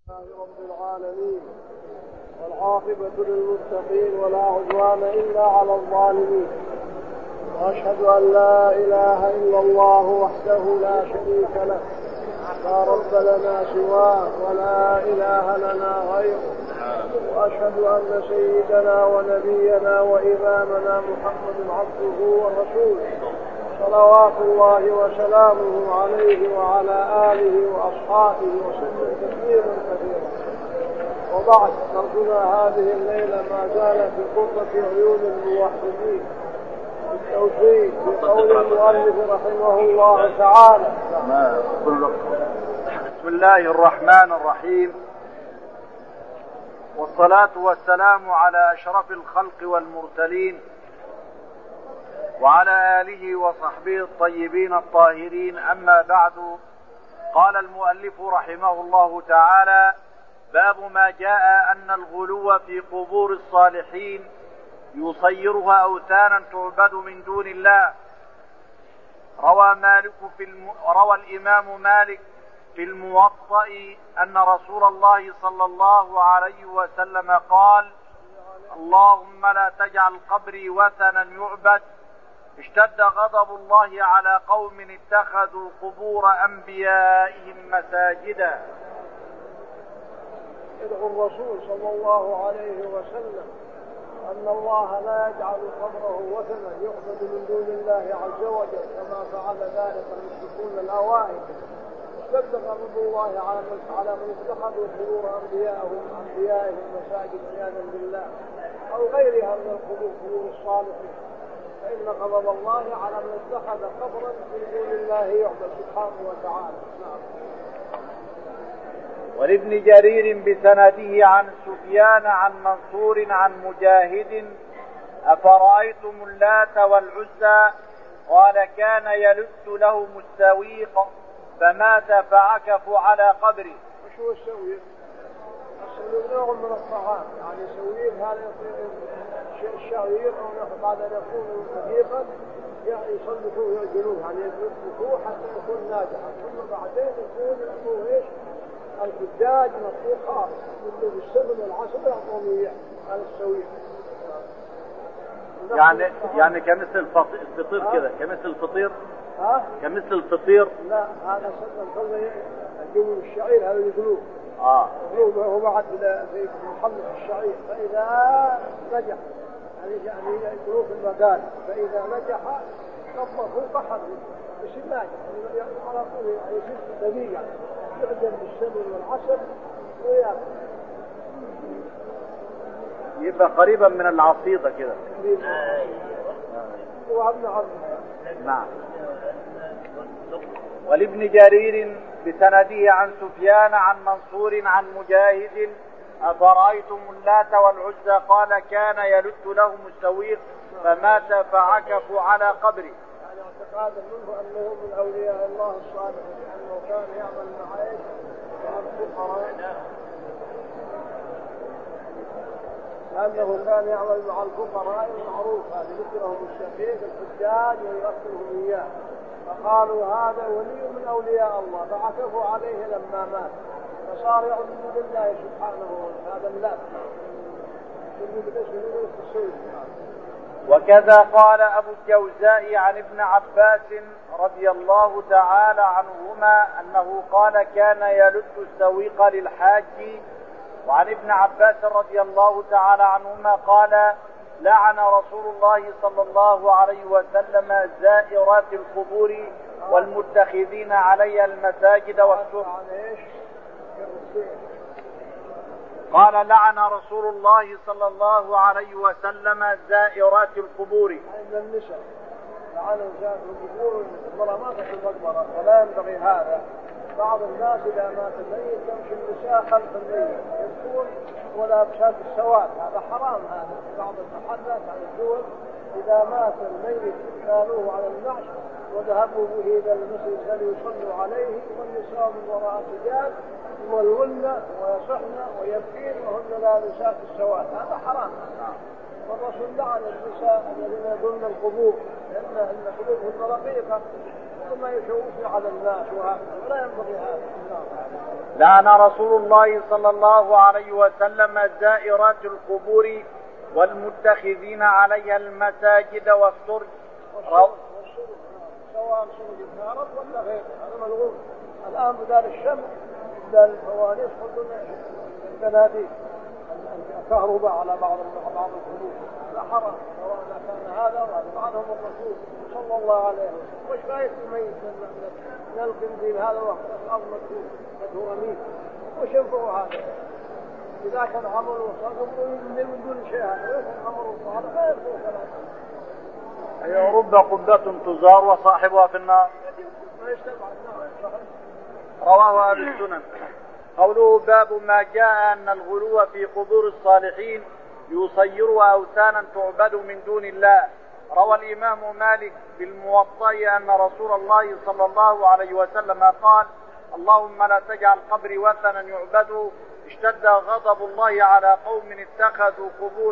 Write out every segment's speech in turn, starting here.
لله رب العالمين والعاقبة للمتقين ولا عدوان إلا على الظالمين، وأشهد أن لا إله إلا الله وحده لا شريك له لا رب لنا سواه ولا إله لنا غيره، وأشهد أن سيدنا ونبينا وإمامنا محمد عبده ورسوله صلوات الله وسلامه عليه وعلى آله وأصحابه وسلم تسليما كثيرا. وبعد، درسنا هذه الليلة ما زال في قرة عيون الموحدين بالتوفيق بقول المؤلف رحمه الله تعالى. بسم الله الرحمن الرحيم، والصلاة والسلام على أشرف الخلق والمرسلين وعلى آله وصحبه الطيبين الطاهرين، أما بعد. قال المؤلف رحمه الله تعالى: باب ما جاء أن الغلو في قبور الصالحين يصيرها أوثانا تعبد من دون الله. روى الإمام مالك في الموطأ أن رسول الله صلى الله عليه وسلم قال: اللهم لا تجعل قبري وثنا يعبد. اشتد غضب الله على قوم اتخذوا قبور أنبيائهم مساجدا. يدعو الرسول صلى الله عليه وسلم أن الله لا يجعل قبره وثنا يعبد من دون الله عز وجل كما فعل ذلك المشركون الأوائل. اشتد غضب الله على من اتخذوا قبور أنبيائهم مساجد عياذا بالله أو غيرها من القبور، قبور الصالحين، فإن غضب الله على من اتخذ قبرا من دون الله يعبد سبحانه وتعالى. نعم. ولابن جرير بسنده عن سفيان عن منصور عن مجاهد: أفرأيتم اللات والعزى؟ قال: كان يلت له السويق فمات فعكفوا على قبره. وش هو السويق؟ السويق نوع من الطعام، يعني سويق هذا الشعير أو بعد أن يكون دقيقا يعني يصلحوه ويعجلوه، يعني يطبخوه حتى يكون ناجحا، ثم بعدين يكون ايش؟ الدجاج مطبوخ خالص مثل بالسمن والعسل يعطون اياه. هذا السويق يعني كمثل الفطير كده، كمثل الفطير. كمثل الفطير. لا، هذا سمن يجيبوا الشعير هذا يقلوه. يقلوه بعد في محمد الشعير، فإذا نجح يعني يقلوه في المقال، فإذا نجح طبخوه فحر يصير ناجح على طول، يعني يصير دقيقة يعجن بالسمن والعسل وياكل، يبقى قريبا من العصيدة كده. نعم. ولابن جرير بسنده عن سفيان عن منصور عن مجاهد: أفرأيتم اللات والعزى؟ قال: كان يلت لهم السويق فمات فعكفوا على قبره. يعني اعتقادا منه أنه من أولياء الله الصالحين، لأنه كان يعمل مع الفقراء، لأنه كان يعمل مع الفقراء المعروف، هذا ذكرهم الشقيق الحجاج ويغسلهم إياه، فقالوا هذا ولي من أولياء الله، فعكفوا عليه لما مات، فصار يعبد بالله سبحانه وتعالى. هذا اللات. وكذا قال أبو الجوزاء عن ابن عباس رضي الله تعالى عنهما أنه قال: كان يلت السويق للحاج. وعن ابن عباس رضي الله تعالى عنهما قال: لعن رسول الله صلى الله عليه وسلم زائرات القبور والمتخذين عليها المساجد والسوق. قال: لعن رسول الله صلى الله عليه وسلم زائرات القبور. عند النساء لعن زائرات القبور، المرأة ما تدخل المقبرة ولا ينبغي هذا. بعض الناس إذا مات الميت يمشي النساء خلف الميت يبكون ولا بشات السواد، هذا حرام. هذا بعض المحلات على الدول إذا مات الميت كانوه على النعش وذهبوا به إلى المسجد ليصلوا عليه، والنساء من وراء الرجال يولون ويصحن ويبكين وهن لابسات السواد، هذا حرام. والرسول لعن النساء الذين يظن القبور، لأن قلوبهن رقيقة ثم يشوفون على الناس ولا ينبغي هذا. لعن رسول الله صلى الله عليه وسلم زائرات القبور والمتخذين عليها المساجد والسرج سواء سرج النار ولا غيره، هذا ملغوب. الآن بدال الشمس بدال الفوانيس خذوا التناديل الكهرباء على بعض القبور، لا حرام سواء كان هذا وهذا. عنهم الرسول صلى الله عليه وسلم. وش رايك الميت من القنديل هذا وقت الأرض مكتوب أمين؟ وش ينفعوا هذا؟ إذا كان عمله صالح من دون شيء، هذا يكون عمله صالح لا يكون كلام. أي رب قبة تزار وصاحبها في النار. رواه أهل السنن. قوله باب ما جاء أن الغلو في قبور الصالحين يصيرها أوثانا تعبد من دون الله. روى الإمام مالك بالموطأ أن رسول الله صلى الله عليه وسلم قال: اللهم لا تجعل قبري وثنا يعبد. اشتد غضب الله على قوم اتخذوا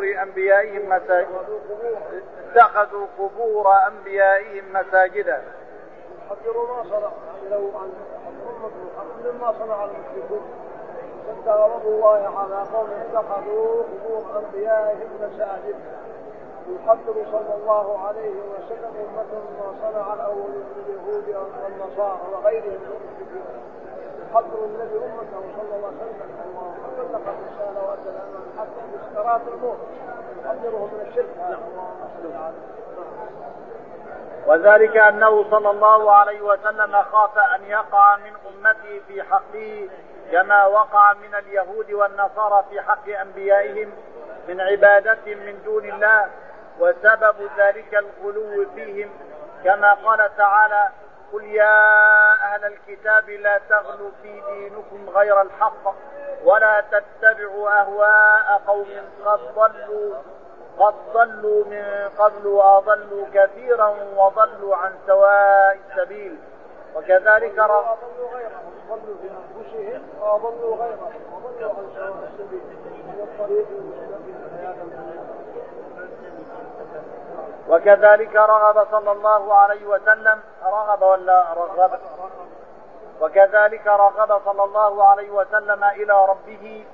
قبور أنبيائهم مساجدا. حذروا ما صنع لو عن مما صنع المشركون. اشتد غضب الله على قوم اتخذوا قبور أنبيائهم مساجدا. يحذر صلى الله عليه وسلم أمة ما صنع الأولين من اليهود والنصارى وغيرهم من المشركين. يحذر النبي أمته صلى الله عليه وسلم وبلغ الرسالة وأدى الأمانة حتى بسكرات الموت. يحذرهم من الشرك. وذلك أنه صلى الله عليه وسلم خاف أن يقع من أمته في حقه كما وقع من اليهود والنصارى في حق أنبيائهم من عبادة من دون الله، وسبب ذلك الغلو فيهم كما قال تعالى: قل يا أهل الكتاب لا تغلوا في دينكم غير الحق ولا تتبعوا أهواء قوم قد ضلوا من قبل وأضلوا كثيرا وضلوا عن سواء السبيل. وكذلك أضلوا غيرهم، ضلوا في أنفسهم وأضلوا غيرهم وضلوا عن سواء السبيل من الطريق المستقيم. وكذلك رغب صلى الله عليه وسلم وكذلك رغب صلى الله عليه وسلم إلى ربه.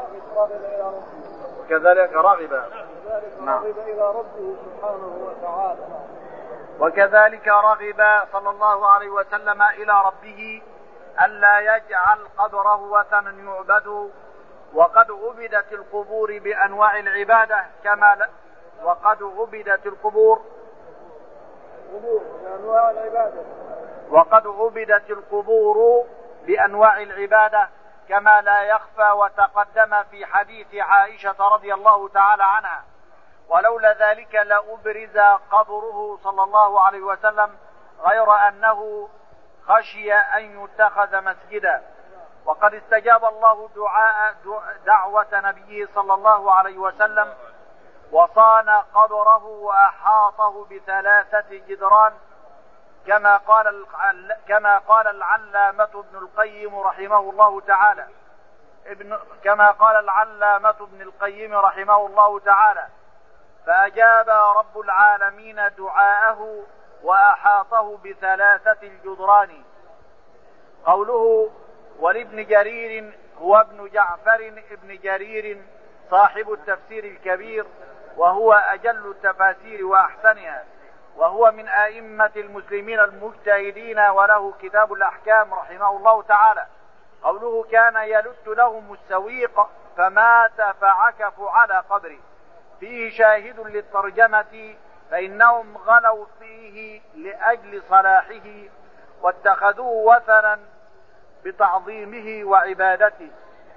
وكذلك رغب إلى ربه سبحانه وتعالى. وكذلك رغب صلى الله عليه وسلم إلى ربه ألا يجعل قبره وثنا يعبد. وقد عبدت القبور بأنواع العبادة بأنواع العبادة كما لا يخفى، وتقدم في حديث عائشة رضي الله تعالى عنها: ولولا ذلك لأبرز قبره صلى الله عليه وسلم غير أنه خشي أن يتخذ مسجدا. وقد استجاب الله دعوة نبيه صلى الله عليه وسلم وصان قبره وأحاطه ب3 جدران كما قال العلامة ابن القيم رحمه الله تعالى: فأجاب رب العالمين دعاءه وأحاطه ب3 الجدران. قوله ولابن جرير هو ابن جعفر ابن جرير صاحب التفسير الكبير، وهو أجل التفاسير وأحسنها، وهو من أئمة المسلمين المجتهدين، وله كتاب الأحكام رحمه الله تعالى. قوله كان يلت لهم السويق فمات فعكفوا على قبره، فيه شاهد للترجمة، فإنهم غلوا فيه لأجل صلاحه واتخذوه وثنا بتعظيمه وعبادته،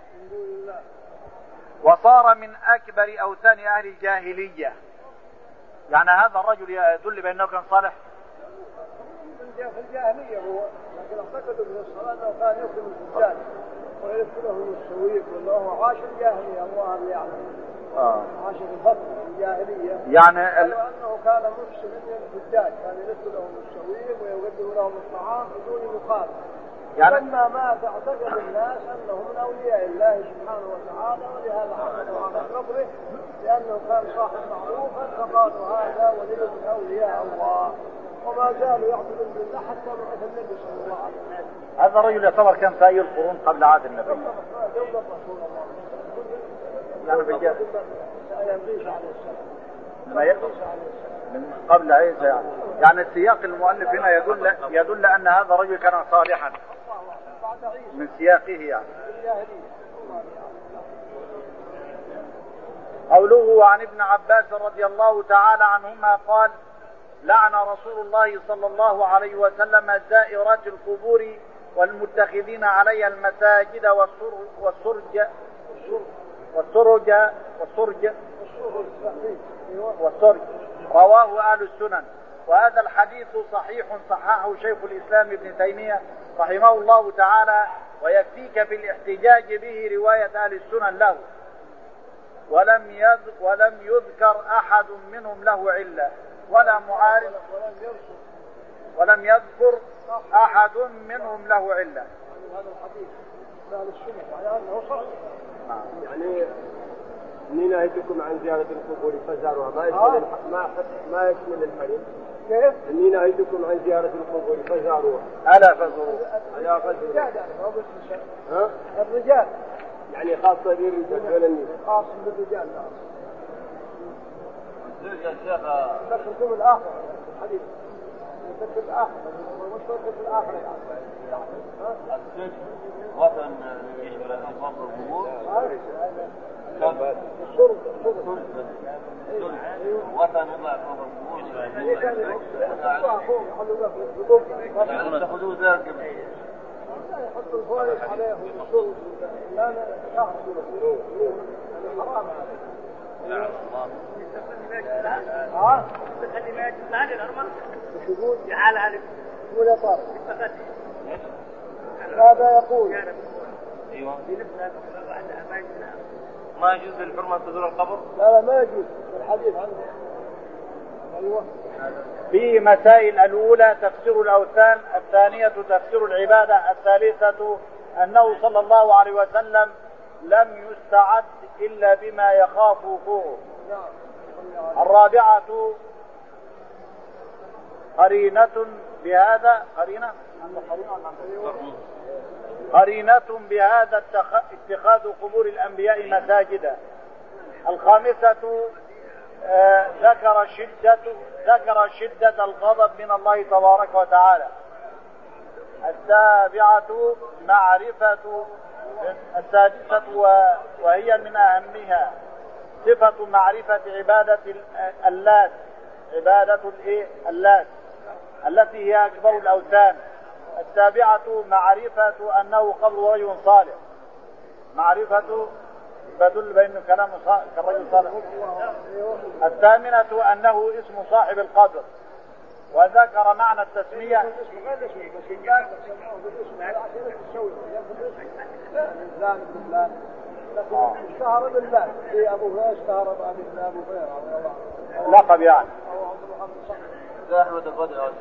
وصار من أكبر أوثان أهل الجاهلية. يعني هذا الرجل يدل بأنه كان صالح في الجاهلية هو، لكن اعتقدوا من الصلاة أنه كان يكرم الزجاج ويلف له السويق، ولا هو عاش الجاهلية الله اللي يعلم. عاش في الفترة الجاهلية، يعني أنه كان مفسد للزجاج، كان يلف لهم السويق ويقدم لهم الطعام بدون مقابل. لما مات اعتقد الناس أنه من أولياء الله سبحانه وتعالى، ولهذا حملوا على قبره لأنه كان صاحب معروفا، فقالوا هذا ولي من أولياء الله. وما زالوا يعبدون بالله حتى بعث النبي صلى الله عليه وسلم. هذا الرجل يعتبر كان في أي القرون قبل عهد النبي؟ قبل رسول الله. يعني بجد عيسى عليه السلام. من قبل عيسى يعني السياق المؤلف هنا يدل أن هذا الرجل كان صالحا من سياقه يعني. قوله عن ابن عباس رضي الله تعالى عنهما قال: لعن رسول الله صلى الله عليه وسلم زائرات القبور والمتخذين عليها المساجد والسرج. رواه أهل السنن. وهذا الحديث صحيح صححه شيخ الإسلام ابن تيمية رحمه الله تعالى، ويكفيك في الاحتجاج به رواية أهل السنن له، ولم يذكر أحد منهم له علة ولا معارض، ولم يذكر أحد منهم له علة. هذا الحديث أهل السنة على أنه صحيح. يعني إني نهيتكم عن زيارة القبور فزاروها ما يشمل الحديث. كيف؟ إني نهيتكم عن زيارة القبور فزاروها. ألا فزوروها. ألا فزوروها. ها؟ الرجال. يعني خاصة بالرجال ولا النساء؟ خاص بالرجال. نعم. يا شيخ. تذكركم الآخر الحديث. تذكر الآخر. وش تذكر الآخر يعني؟ السجن وطن يشمل أنفاق القبور. السرد وطن الله فوق القبور. تأخذوا ذلك يحط الفوائد عليه السرد. لا يأخذوا حرام هذا. ها؟ تخلي ما يجوز هذه الأرمى. وش يقول؟ جعل هذه. يقول يا طارق. هذا يقول. أيوة. ما يجوز للحرمة تزور القبر؟ لا ما يجوز. الحديث عنه. أيوة. في مسائل: الأولى تفسير الأوثان، الثانية تفسير العبادة، الثالثة أنه صلى الله عليه وسلم لم يستعد إلا بما يخاف وقوعه. الرابعة قرينة بهذا اتخاذ قبور الأنبياء مساجدا. الخامسة ذكر شدة الغضب من الله تبارك وتعالى. السادسة وهي من أهمها صفة معرفة عبادة اللات التي هي أكبر الأوثان. السابعة معرفة أنه قبر رجل صالح، معرفة بدل بين كلام كالرجل صالح. الثامنة أنه اسم صاحب القبر. وذكر معنى التسمية. اشتهر بالله في أبو هريرة، اشتهر بأبو هريرة لقب يعني. أحمد القدر.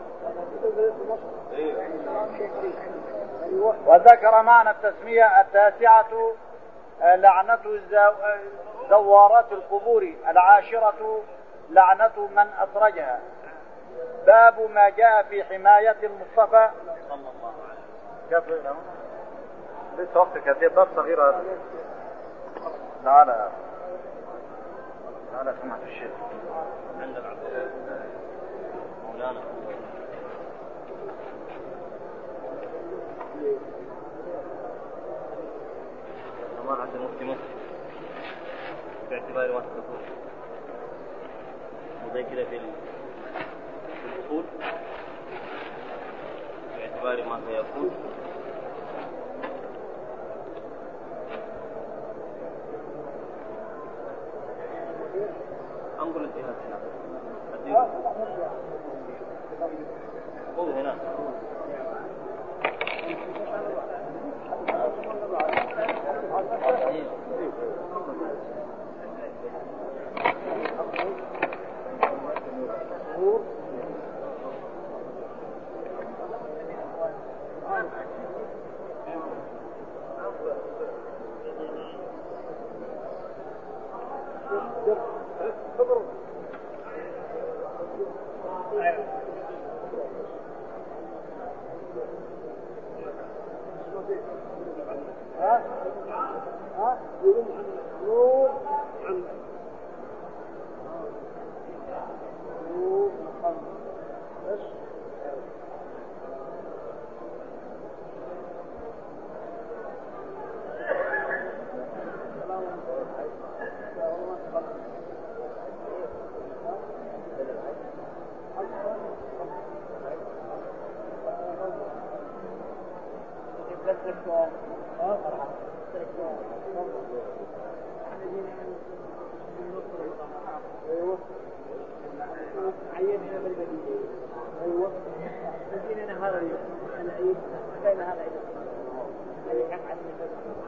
وذكر معنى التسمية. التاسعة لعنة زوارات القبور. العاشرة لعنة من أسرجها. باب ما جاء في حماية المصطفى صلى الله عليه وسلم. لسه وقت كثير. باب صغير هذا. تعالى سمعت الشيخ عند العبد مولانا سماحة المفتي مصر باعتبار ما تقول وزي كده في الأصول باعتبار ما سيقول انظر الجهاز هنا خذ هنا يقول محمد نور محمد نور محمد بس. عيننا بالمدينة. ايوه مدينة هذا اليوم العيد بين هذا العيد اللي كان عندنا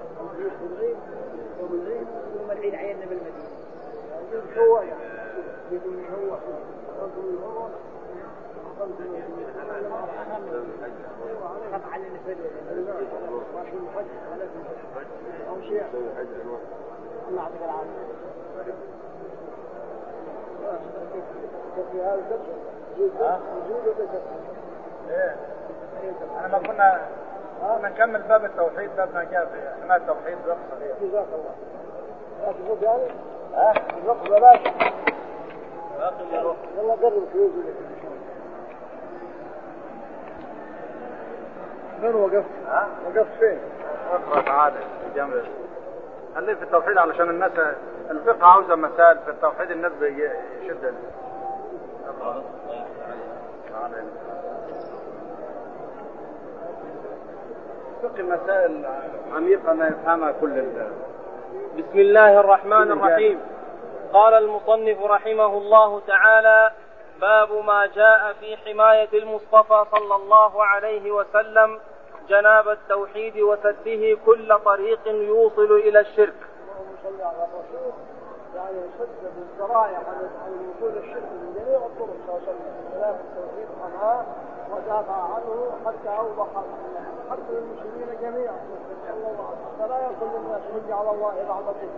يوم العيد يوم العيد عيننا بالمدينة. هو يعني يقول هو خف علينا في ماشي الحج ولا في الحج او شيء. الله يعطيك العافيه. في هذا الدرس وجود ايه انا ما كنا نكمل باب التوحيد، باب ما جاء في حماية التوحيد رخصة فيه. جزاك الله. لا تفوت يعني؟ الوقت بلاش. يلا قرب فلوس. فين وقفت؟ وقفت فين؟ اقرأ تعالى في جنب. خليه في التوحيد علشان الناس الفقه عاوزة مسائل في التوحيد الناس بيشد. فقه مسائل عميقة ما يفهمها كل بسم الله الرحمن الرحيم. قال المصنف رحمه الله تعالى: باب ما جاء في حماية المصطفى صلى الله عليه وسلم جناب التوحيد وسده كل طريق يوصل إلى الشرك. اللهم صل على الرسول. يعني يسد بالذرائع عن وصول الشرك من جميع الطرق صلى الله عليه وسلم. خلاف التوحيد حماه ودافع عنه حتى أوضح حتى المسلمين جميعا صلى الله عليه وسلم. فلا يكون الناس حج على الله رحمته.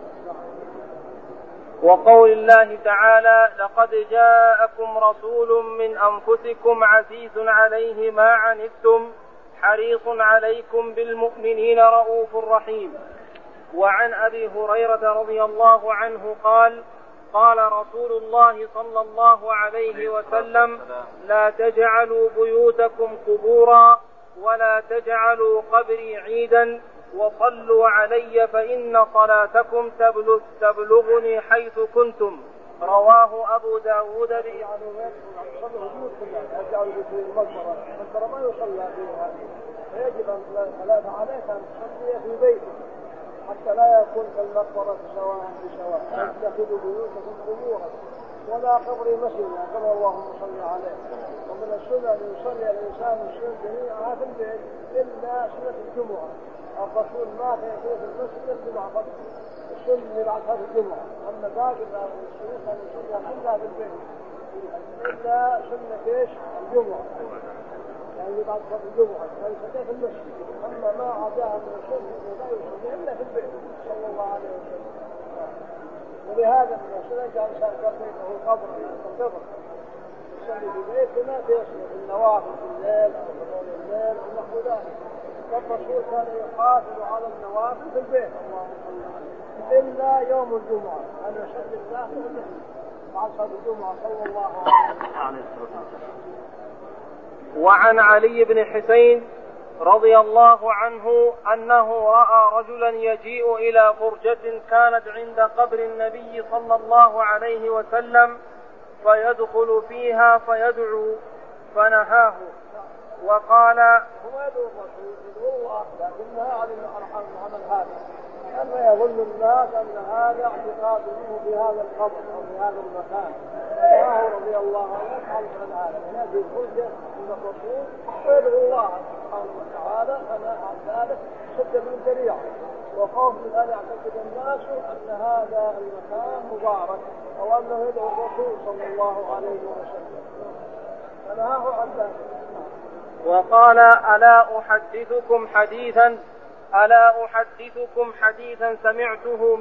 وقول الله تعالى: لقد جاءكم رسول من أنفسكم عزيز عليه ما عنتم حريص عليكم بالمؤمنين رؤوف رحيم. وعن أبي هريرة رضي الله عنه قال: قال رسول الله صلى الله عليه وسلم: لا تجعلوا بيوتكم قبورا ولا تجعلوا قبري عيدا وصلوا علي فإن صلاتكم تبلغني حيث كنتم. رواه أبو داود المقبرة ما يصلى فيها، فيجب أن لا عليك أن تصلي في بيتك حتى لا يكون كالمقبرة سواء بسواء. تتخذوا بيوتكم قبورا ولا قبر مسجدا كما اللهم صل عليه. ومن السنة أن يصلي الإنسان السنة جميعها في البيت إلا سنة الجمعة. الرسول ما كان يصلي في المسجد الجمعة فقط، السنة بعدها في الجمعة. أما باقي السنة أن يصلي كلها في البيت إلا سنة ايش؟ الجمعة، يعني بعد صلاة الجمعة فليس في المسجد. أما ما عداها من السنة لا يصلي إلا في البيت صلى الله عليه وسلم. ولهذا من السنة جعل إنسان قبره قبر قبر يصلي في بيته ما تيصل في النوافل في الليل أو في طول الليل أو نحو ذلك. الرسول كان يحافظ على النوافل في البيت اللهم صل عليه إلا يوم الجمعة أن يصلي الله في المسجد بعد صلاة الجمعة صلى الله عليه وسلم. وعن علي بن حسين رضي الله عنه أنه رأى رجلا يجيء إلى فرجة كانت عند قبر النبي صلى الله عليه وسلم فيدخل فيها فيدعو فنهاه وقال: هو يدعو الرسول يدعو الله لكنها على العمل هذا، لأنه يظن الناس أن هذا اعتقاد منه في هذا القبر أو في هذا المكان. فهو رضي الله عنه يفعل عن هذا، يأتي الفرجة عند الرسول ويدعو الله سبحانه وتعالى فنهى عن ذلك سدا من ذريعة وخوف من أن يعتقد الناس أن هذا المكان مبارك أو أنه يدعو الرسول صلى الله عليه وسلم فنهاه عن ذلك. وقال: ألا أحدثكم حديثا سمعته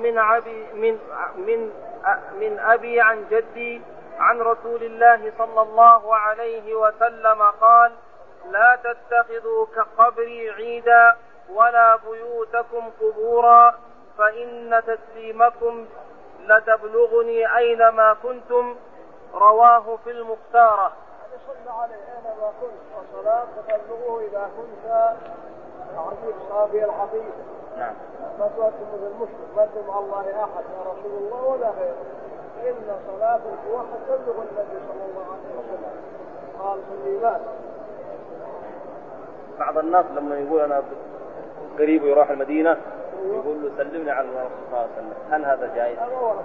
من أبي عن جدي عن رسول الله صلى الله عليه وسلم قال: لا تتخذوا كقبري عيدا ولا بيوتكم قبورا وإن تسليمكم لتبلغني أينما كنتم. رواه في المختارة. صلى عليه أينما كنت وصلاة تبلغه إذا كنت عظيم صافي الحفيظ. نعم. ما تؤتم بالمشرك ما مع الله أحد يا رسول الله ولا غيره. إن صلاة الواحد تبلغ النبي صلى الله عليه وسلم. قال سليمان. بعض الناس لما يقول أنا قريب يروح المدينة يقول له سلمني على الرسول صلى الله عليه وسلم، هل هذا جائز؟ ما ورد.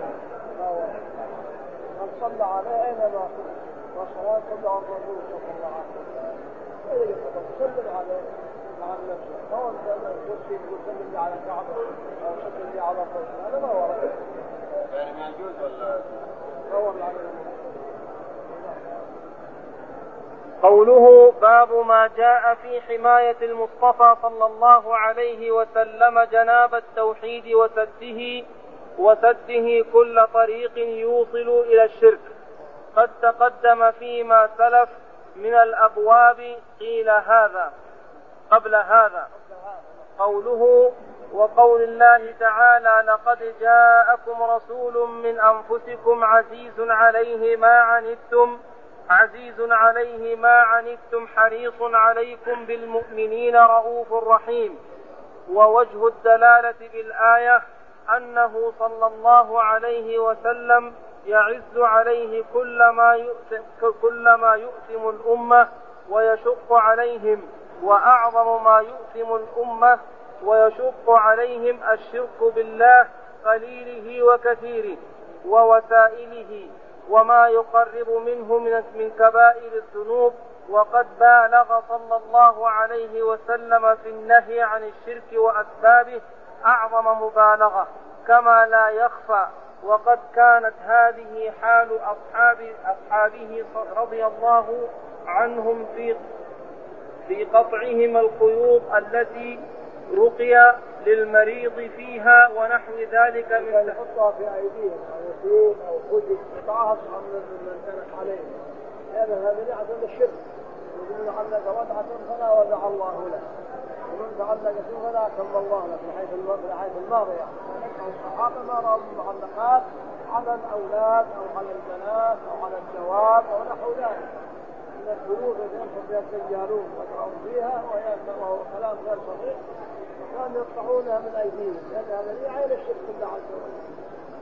من صلى عليه أينما كنت وصلاة تبلغ الرسول صلى الله عليه وسلم. إذا سلم عليه مع النفس ما هو الكرسي يقول سلم لي على الكعبة أو سلم لي على الرسول، هذا ما ورد. يعني ما يجوز ولا؟ ما ورد عليه. قوله باب ما جاء في حماية المصطفى صلى الله عليه وسلم جناب التوحيد وسده كل طريق يوصل إلى الشرك. قد تقدم فيما سلف من الأبواب قيل هذا قبل هذا. قوله وقول الله تعالى لقد جاءكم رسول من أنفسكم عزيز عليه ما عنتم حريص عليكم بالمؤمنين رؤوف رحيم. ووجه الدلالة بالآية أنه صلى الله عليه وسلم يعز عليه كل ما يؤثم الأمة ويشق عليهم، وأعظم ما يؤثم الأمة ويشق عليهم الشرك بالله قليله وكثيره ووسائله وما يقرب منه من كبائر الذنوب. وقد بالغ صلى الله عليه وسلم في النهي عن الشرك وأسبابه أعظم مبالغة كما لا يخفى. وقد كانت هذه حال أصحابه رضي الله عنهم في قطعهم القيود التي رقي للمريض فيها ونحو ذلك من يحطها في أيديهم أو يسير أو خذ قطعها من كانت عليه، لأن هذا يعتبر الشرك. يقولون علق وضعة فلا وضع الله له، ومن تعلق فلا كم الله له من حيث الماضي. الصحابة ما رأوا المعلقات على الأولاد أو على البنات أو على الجواب أو نحو ذلك من البيوت التي ينفق فيها الدجالون ويقعون فيها وهو كلام غير صحيح، وكانوا يقطعونها من أيديهم، لأن هذا يعين الشرك بالله عز وجل.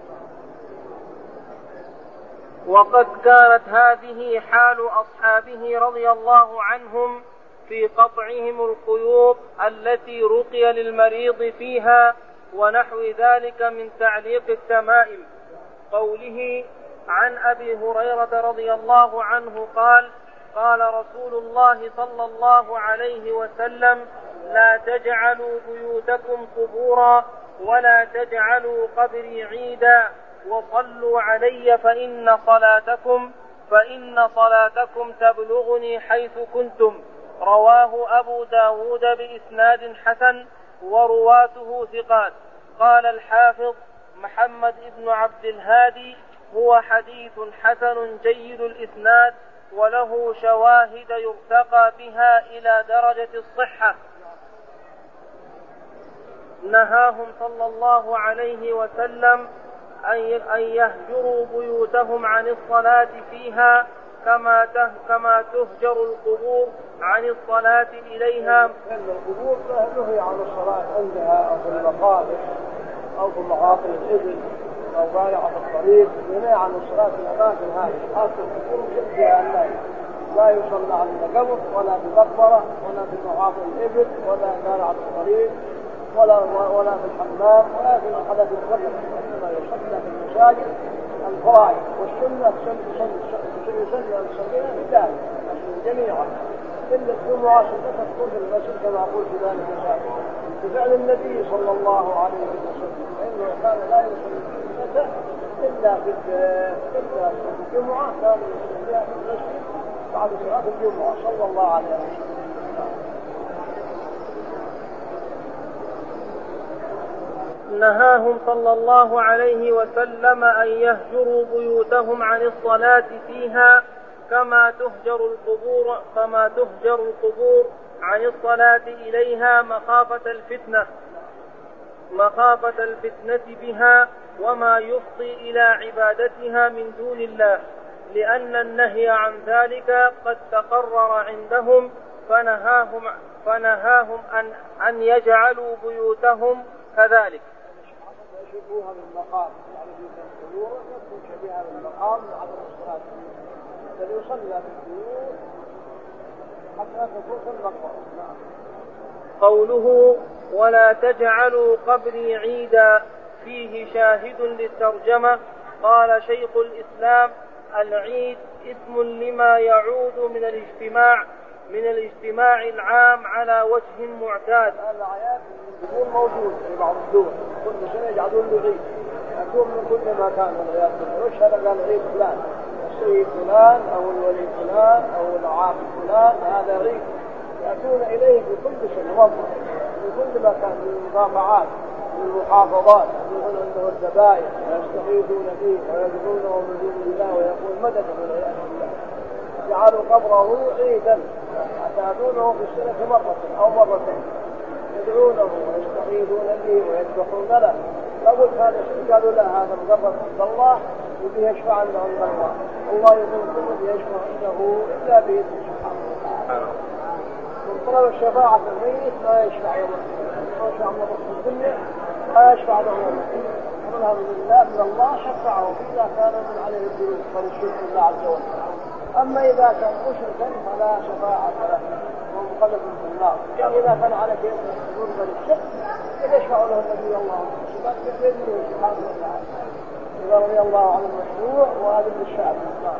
وقد كانت هذه حال أصحابه رضي الله عنهم في قطعهم القيود التي رقي للمريض فيها ونحو ذلك من تعليق التمائم. قوله عن أبي هريرة رضي الله عنه قال قال رسول الله صلى الله عليه وسلم لا تجعلوا بيوتكم قبورا ولا تجعلوا قبري عيدا وصلوا علي فإن صلاتكم تبلغني حيث كنتم. رواه أبو داود بإسناد حسن ورواته ثقات. قال الحافظ محمد بن عبد الهادي هو حديث حسن جيد الإسناد وله شواهد يرتقى بها إلى درجة الصحة. نهاهم صلى الله عليه وسلم أن يهجروا بيوتهم عن الصلاة فيها كما تهجر القبور عن الصلاة إليها. القبور نهي عن الصلاة عندها أو في المقابر أو في معاقل الإبل أو ضايعة الطريق، نهي عن الصلاة في الأماكن هذه خاصة القبور فيها النهي. لا يصلى على القبر ولا في المقبرة ولا في معاقل الإبل ولا ضايعة الطريق ولا في الحمام ولا في الحدث الوسط، إنما يصلى في المساجد الفرائض والسنة يصلي الصلية لله جميعا إلا الجمعة سنة تكون في المسجد كما أقول في ذلك المساجد بفعل النبي صلى الله عليه وسلم، فإنه كان لا يصلي السنة إلا في الجمعة، كان يصليها في المسجد بعد صلاة الجمعة صلى الله عليه وسلم. نهاهم صلى الله عليه وسلم أن يهجروا بيوتهم عن الصلاة فيها كما تهجر القبور عن الصلاة إليها مخافة الفتنة. مخافة الفتنة بها وما يفضي إلى عبادتها من دون الله، لأن النهي عن ذلك قد تقرر عندهم، فنهاهم أن يجعلوا بيوتهم كذلك. يشبهها بالمقام، يعني في القبور يكون شبيهة بالمقام عدم الصلاة الذي يصلى في البيوت حتى تكون كالمقام. قوله ولا تجعلوا قبري عيدا فيه شاهد للترجمة. قال شيخ الإسلام: العيد اسم لما يعود من الاجتماع العام على وجه معتاد. الأعياد يكون موجود في بعض الدول، كل سنة يجعلون له عيد، يكون من كل مكان والعياذ بالله. وش هذا؟ قال عيد فلان، السيد فلان أو الولي فلان أو العاقل فلان، هذا عيد يأتون إليه في كل سنة في كل مكان، من المجامعات من المحافظات، يكون عنده الذبائح ويستغيثون فيه ويدعونه من دون الله ويقول مدد والعياذ بالله. جعلوا قبره عيدا يأتونه في السنة مرة أو مرتين، يدعونه ويستغيثون به ويذبحون له. لو هذا شيء قالوا لا، هذا مقرب عند الله وبه يشفع عنده عند الله، الله يقول كل يشفع عنده إلا بإذنه سبحانه وتعالى. من طلب الشفاعة الميت ما يشفع يوم القيامة، ما شاء الله في الدنيا ما يشفع له يوم القيامة. ومنها من الله شفعه إذا كان من عليه الذنوب فللشرك الله عز وجل. أما إذا كان مشركا فلا شفاعة له ومخلد في النار. يعني إذا كان على كيف يقول بالشرك يشفع له النبي الله سبحانه وتعالى إذا رضي الله عن المشروع وأذن الشعب.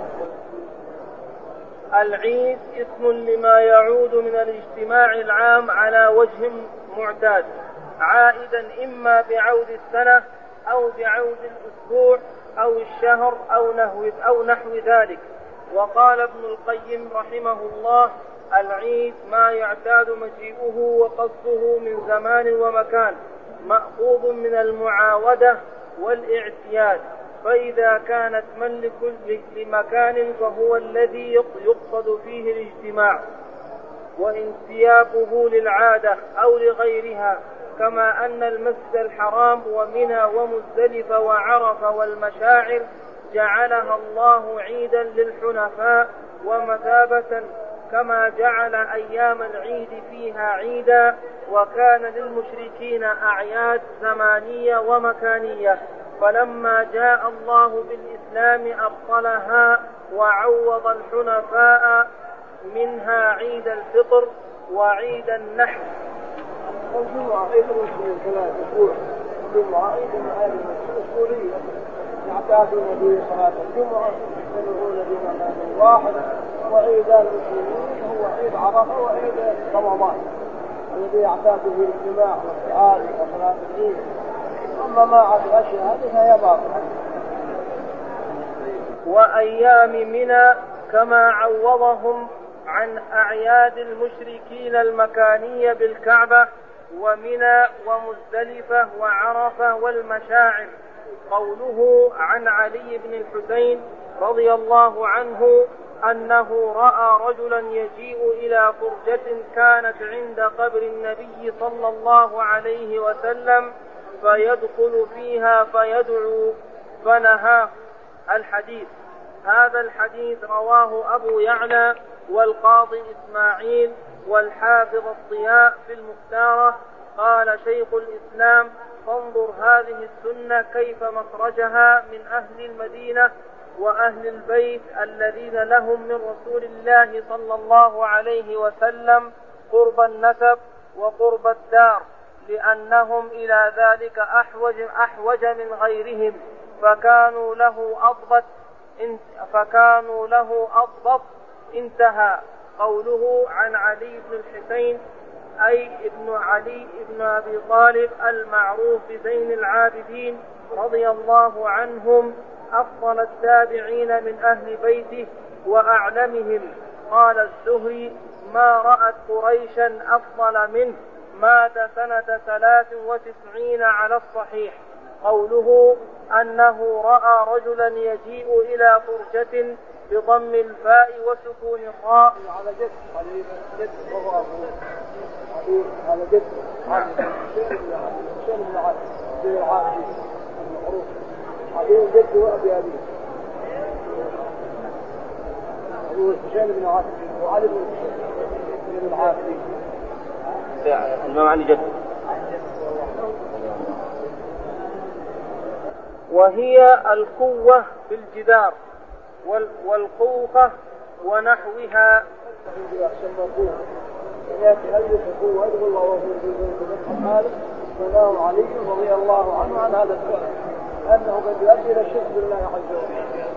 العيد اسم لما يعود من الاجتماع العام على وجه معتاد، عائدا إما بعود السنة أو بعود الأسبوع أو الشهر أو نحو ذلك. وقال ابن القيم رحمه الله: العيد ما يعتاد مجيئه وقصده من زمان ومكان، مأخوذ من المعاودة والاعتياد، فإذا كانت من لمكان فهو الذي يقصد فيه الاجتماع، وانسيابه للعادة أو لغيرها، كما أن المسجد الحرام ومنى ومزدلفة وعرفة والمشاعر جعلها الله عيدا للحنفاء ومثابة، كما جعل أيام العيد فيها عيدا، وكان للمشركين أعياد زمانية ومكانية، فلما جاء الله بالإسلام أبطلها وعوض الحنفاء منها عيد الفطر وعيد النحر. الجمعة عيد المسلمين ثلاث أسبوع، الجمعة عيد الأسبوعية يعتادون به صلاة الجمعة يدعون به مكان واحد. وعيد المسلمين هو عيد عرفة وعيد رمضان الذي يعتاد به الاجتماع والسؤال وصلاة العيد. أما ما عدا الأشياء هذه فهي باطلة. وأيام منى كما عوضهم عن أعياد المشركين المكانية بالكعبة ومنى ومزدلفة وعرفة والمشاعر. قوله عن علي بن الحسين رضي الله عنه أنه رأى رجلا يجيء إلى فرجة كانت عند قبر النبي صلى الله عليه وسلم فيدخل فيها فيدعو فنهاه. الحديث. هذا الحديث رواه أبو يعلى والقاضي إسماعيل والحافظ الضياء في المختارة. قال شيخ الإسلام: فانظر هذه السنة كيف مخرجها من أهل المدينة وأهل البيت الذين لهم من رسول الله صلى الله عليه وسلم قرب النسب وقرب الدار، لأنهم إلى ذلك أحوج من غيرهم، فكانوا له أضبط. انتهى. قوله عن علي بن الحسين أي ابن علي ابن أبي طالب المعروف بزين العابدين رضي الله عنهم، أفضل التابعين من أهل بيته وأعلمهم. قال الزهري: ما رأت قريشا أفضل منه، مات سنة 93 على الصحيح. قوله أنه رأى رجلا يجيء إلى فرجة بضم الفاء وسكون الراء. على جد هذا جد حسين بن علي بن العاصي المعروف عظيم جد وأبي أبيه هو حسين بن علي وعلي بن العاصي الإمام علي جد. وهي القوة في الجدار والقوقة ونحوها. يأتي هذه القوة يدخل الله ورسوله مالك سلام علي رضي الله عنه عن هذا السؤال أنه قد يؤدي إلى الشرك بالله عز وجل.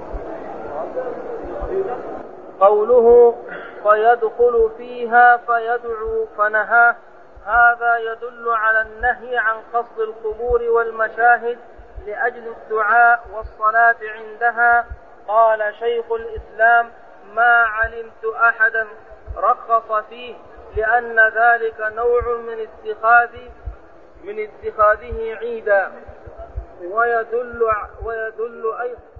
قوله فيدخل فيها فيدعو فنهاه، هذا يدل على النهي عن قصد القبور والمشاهد لأجل الدعاء والصلاة عندها. قال شيخ الإسلام ما علمت أحدا رخص فيه لأن ذلك نوع من اتخاذه عيدا. ويدل أيضا